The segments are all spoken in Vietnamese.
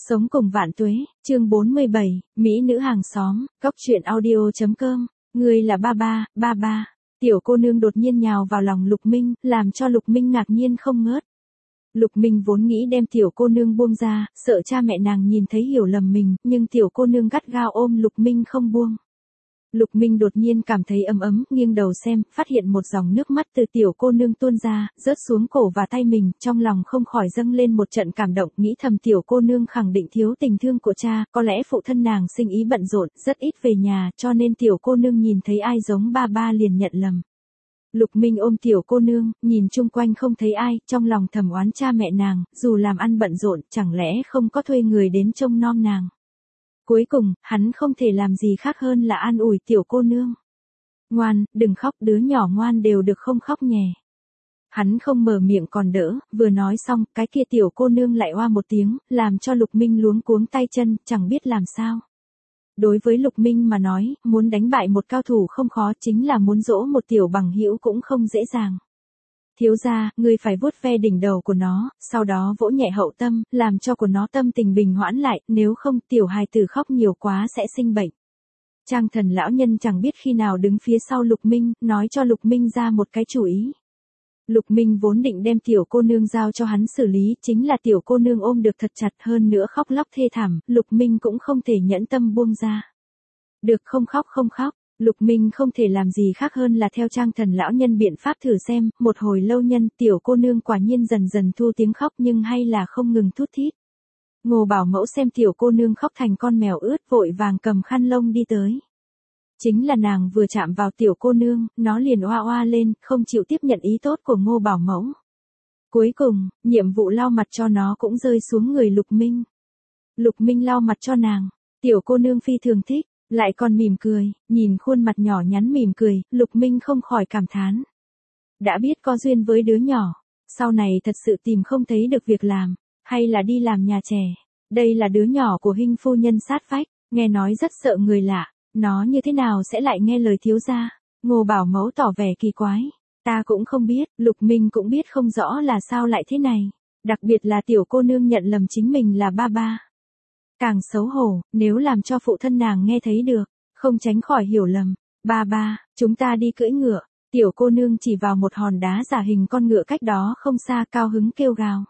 Sống cùng vạn tuế, chương 47, Mỹ nữ hàng xóm, góc truyện audio.com, ngươi là ba ba, ba ba. Tiểu cô nương đột nhiên nhào vào lòng Lục Minh, làm cho Lục Minh ngạc nhiên không ngớt. Lục Minh vốn nghĩ đem tiểu cô nương buông ra, sợ cha mẹ nàng nhìn thấy hiểu lầm mình, nhưng tiểu cô nương gắt gao ôm Lục Minh không buông. Lục Minh đột nhiên cảm thấy ấm ấm, nghiêng đầu xem, phát hiện một dòng nước mắt từ tiểu cô nương tuôn ra, rớt xuống cổ và tay mình, trong lòng không khỏi dâng lên một trận cảm động, nghĩ thầm tiểu cô nương khẳng định thiếu tình thương của cha, có lẽ phụ thân nàng sinh ý bận rộn, rất ít về nhà, cho nên tiểu cô nương nhìn thấy ai giống ba ba liền nhận lầm. Lục Minh ôm tiểu cô nương, nhìn chung quanh không thấy ai, trong lòng thầm oán cha mẹ nàng, dù làm ăn bận rộn, chẳng lẽ không có thuê người đến trông nom nàng. Cuối cùng, hắn không thể làm gì khác hơn là an ủi tiểu cô nương. Ngoan, đừng khóc, đứa nhỏ ngoan đều được không khóc nhè. Hắn không mở miệng còn đỡ, vừa nói xong, cái kia tiểu cô nương lại oa một tiếng, làm cho Lục Minh luống cuống tay chân, chẳng biết làm sao. Đối với Lục Minh mà nói, muốn đánh bại một cao thủ không khó, chính là muốn dỗ một tiểu bằng hữu cũng không dễ dàng. Thiếu gia, ngươi phải vuốt ve đỉnh đầu của nó, sau đó vỗ nhẹ hậu tâm, làm cho của nó tâm tình bình hoãn lại, nếu không tiểu hài tử khóc nhiều quá sẽ sinh bệnh. Trang Thần lão nhân chẳng biết khi nào đứng phía sau Lục Minh, nói cho Lục Minh ra một cái chủ ý. Lục Minh vốn định đem tiểu cô nương giao cho hắn xử lý, chính là tiểu cô nương ôm được thật chặt hơn nữa khóc lóc thê thảm, Lục Minh cũng không thể nhẫn tâm buông ra. Được không khóc không khóc. Lục Minh không thể làm gì khác hơn là theo Trang Thần lão nhân biện pháp thử xem, một hồi lâu nhân tiểu cô nương quả nhiên dần dần thu tiếng khóc nhưng hay là không ngừng thút thít. Ngô Bảo Mẫu xem tiểu cô nương khóc thành con mèo ướt vội vàng cầm khăn lông đi tới. Chính là nàng vừa chạm vào tiểu cô nương, nó liền oa oa lên, không chịu tiếp nhận ý tốt của Ngô Bảo Mẫu. Cuối cùng, nhiệm vụ lau mặt cho nó cũng rơi xuống người Lục Minh. Lục Minh lau mặt cho nàng, tiểu cô nương phi thường thích. Lại còn mỉm cười, nhìn khuôn mặt nhỏ nhắn mỉm cười, Lục Minh không khỏi cảm thán. Đã biết có duyên với đứa nhỏ, sau này thật sự tìm không thấy được việc làm, hay là đi làm nhà trẻ. Đây là đứa nhỏ của Hinh phu nhân sát vách, nghe nói rất sợ người lạ, nó như thế nào sẽ lại nghe lời thiếu gia. Ngô Bảo Mẫu tỏ vẻ kỳ quái. Ta cũng không biết, Lục Minh cũng biết không rõ là sao lại thế này. Đặc biệt là tiểu cô nương nhận lầm chính mình là ba ba. Càng xấu hổ, nếu làm cho phụ thân nàng nghe thấy được, không tránh khỏi hiểu lầm. Ba ba, chúng ta đi cưỡi ngựa. Tiểu cô nương chỉ vào một hòn đá giả hình con ngựa cách đó không xa cao hứng kêu gào.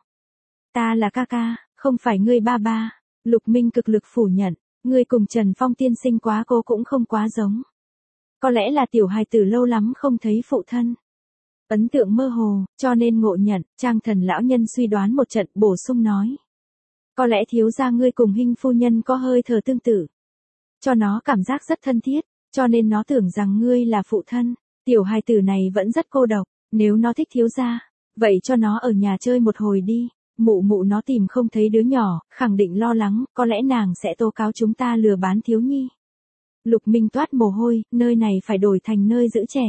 Ta là ca ca, không phải ngươi ba ba. Lục Minh cực lực phủ nhận, ngươi cùng Trần Phong tiên sinh quá cô cũng không quá giống. Có lẽ là tiểu hài tử lâu lắm không thấy phụ thân. Ấn tượng mơ hồ, cho nên ngộ nhận, Trang Thần lão nhân suy đoán một trận bổ sung nói. Có lẽ thiếu gia ngươi cùng Hinh phu nhân có hơi thở tương tự. Cho nó cảm giác rất thân thiết, cho nên nó tưởng rằng ngươi là phụ thân. Tiểu hài tử này vẫn rất cô độc, nếu nó thích thiếu gia, vậy cho nó ở nhà chơi một hồi đi. Mụ mụ nó tìm không thấy đứa nhỏ, khẳng định lo lắng, có lẽ nàng sẽ tố cáo chúng ta lừa bán thiếu nhi. Lục Minh toát mồ hôi, nơi này phải đổi thành nơi giữ trẻ.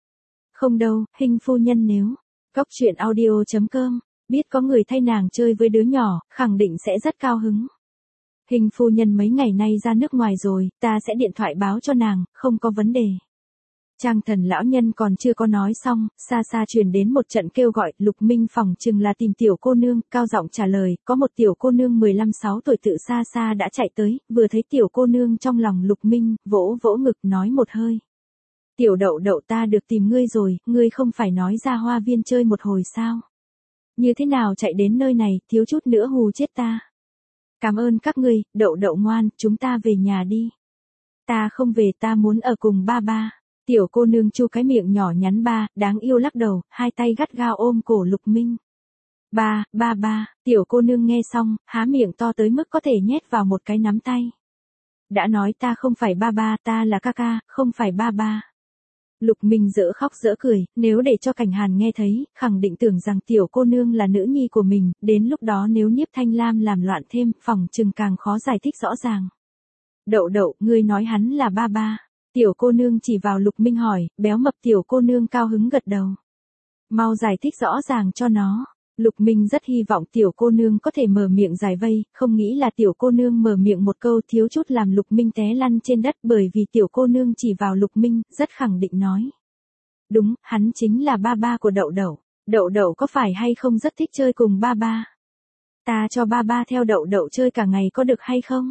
Không đâu, Hinh phu nhân nếu. Góc truyện audio.com. Biết có người thay nàng chơi với đứa nhỏ, khẳng định sẽ rất cao hứng. Hinh phu nhân mấy ngày nay ra nước ngoài rồi, ta sẽ điện thoại báo cho nàng, không có vấn đề. Trang Thần lão nhân còn chưa có nói xong, xa xa truyền đến một trận kêu gọi, Lục Minh phỏng chừng là tìm tiểu cô nương, cao giọng trả lời, có một tiểu cô nương 15-16 tuổi tự xa xa đã chạy tới, vừa thấy tiểu cô nương trong lòng Lục Minh, vỗ vỗ ngực nói một hơi. Tiểu đậu đậu ta được tìm ngươi rồi, ngươi không phải nói ra hoa viên chơi một hồi sao? Như thế nào chạy đến nơi này, thiếu chút nữa hù chết ta. Cảm ơn các ngươi, đậu đậu ngoan, chúng ta về nhà đi. Ta không về, ta muốn ở cùng ba ba. Tiểu cô nương chu cái miệng nhỏ nhắn ba, đáng yêu lắc đầu, hai tay gắt gao ôm cổ Lục Minh. Ba, ba ba, tiểu cô nương nghe xong, há miệng to tới mức có thể nhét vào một cái nắm tay. Đã nói ta không phải ba ba, ta là ca ca, không phải ba ba. Lục Minh dỡ khóc dỡ cười, nếu để cho Cảnh Hàn nghe thấy, khẳng định tưởng rằng tiểu cô nương là nữ nhi của mình, đến lúc đó nếu Nhiếp Thanh Lam làm loạn thêm, phỏng chừng càng khó giải thích rõ ràng. Đậu đậu, ngươi nói hắn là ba ba. Tiểu cô nương chỉ vào Lục Minh hỏi, béo mập tiểu cô nương cao hứng gật đầu. Mau giải thích rõ ràng cho nó. Lục Minh rất hy vọng tiểu cô nương có thể mở miệng giải vây, không nghĩ là tiểu cô nương mở miệng một câu thiếu chút làm Lục Minh té lăn trên đất bởi vì tiểu cô nương chỉ vào Lục Minh, rất khẳng định nói. Đúng, hắn chính là ba ba của đậu đậu. Đậu đậu có phải hay không rất thích chơi cùng ba ba? Ta cho ba ba theo đậu đậu chơi cả ngày có được hay không?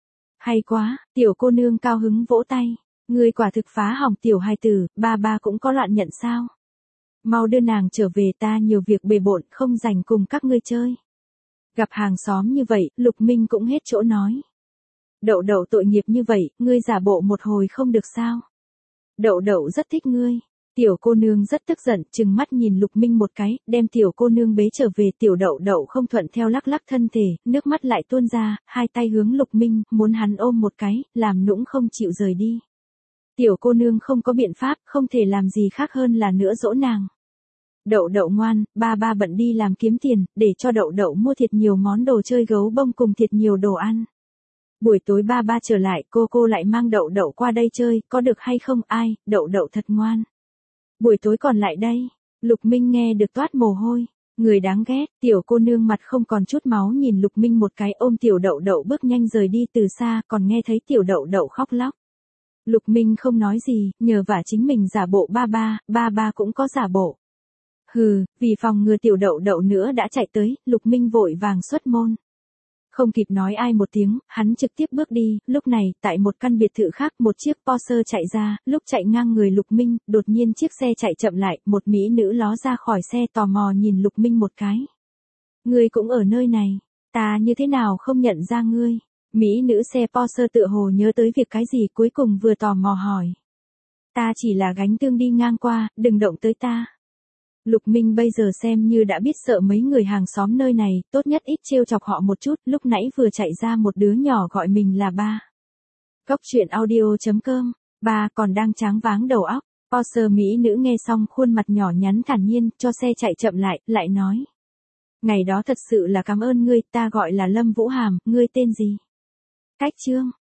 Hay quá, tiểu cô nương cao hứng vỗ tay. Ngươi quả thực phá hỏng tiểu hài tử, ba ba cũng có loạn nhận sao? Mau đưa nàng trở về, ta nhiều việc bề bộn không rảnh cùng các ngươi chơi. Gặp hàng xóm như vậy, Lục Minh cũng hết chỗ nói. Đậu đậu tội nghiệp như vậy, ngươi giả bộ một hồi không được sao? Đậu đậu rất thích ngươi. Tiểu cô nương rất tức giận, trừng mắt nhìn Lục Minh một cái, đem tiểu cô nương bế trở về. Tiểu đậu đậu không thuận theo lắc lắc thân thể, nước mắt lại tuôn ra, hai tay hướng Lục Minh, muốn hắn ôm một cái, làm nũng không chịu rời đi. Tiểu cô nương không có biện pháp, không thể làm gì khác hơn là nữa dỗ nàng. Đậu đậu ngoan, ba ba bận đi làm kiếm tiền, để cho đậu đậu mua thiệt nhiều món đồ chơi gấu bông cùng thiệt nhiều đồ ăn. Buổi tối ba ba trở lại, cô lại mang đậu đậu qua đây chơi, có được hay không? Ai, đậu đậu thật ngoan. Buổi tối còn lại đây. Lục Minh nghe được toát mồ hôi. Người đáng ghét, tiểu cô nương mặt không còn chút máu nhìn Lục Minh một cái, ôm tiểu đậu đậu bước nhanh rời đi từ xa, còn nghe thấy tiểu đậu đậu khóc lóc. Lục Minh không nói gì, nhờ vả chính mình giả bộ ba ba cũng có giả bộ. Hừ, vì phòng ngừa tiểu đậu đậu nữa đã chạy tới, Lục Minh vội vàng xuất môn. Không kịp nói ai một tiếng, hắn trực tiếp bước đi, lúc này, tại một căn biệt thự khác, một chiếc Porsche chạy ra, lúc chạy ngang người Lục Minh, đột nhiên chiếc xe chạy chậm lại, một mỹ nữ ló ra khỏi xe tò mò nhìn Lục Minh một cái. Ngươi cũng ở nơi này, ta như thế nào không nhận ra ngươi? Mỹ nữ xe Porsche tựa hồ nhớ tới việc cái gì cuối cùng vừa tò mò hỏi. Ta chỉ là gánh tương đi ngang qua, đừng động tới ta. Lục Minh bây giờ xem như đã biết sợ mấy người hàng xóm nơi này, tốt nhất ít trêu chọc họ một chút, lúc nãy vừa chạy ra một đứa nhỏ gọi mình là ba. Cốc truyện audio.com, ba còn đang tráng váng đầu óc. Porsche mỹ nữ nghe xong khuôn mặt nhỏ nhắn thản nhiên, cho xe chạy chậm lại, lại nói. Ngày đó thật sự là cảm ơn ngươi, ta gọi là Lâm Vũ Hàm, ngươi tên gì? Cách Trương,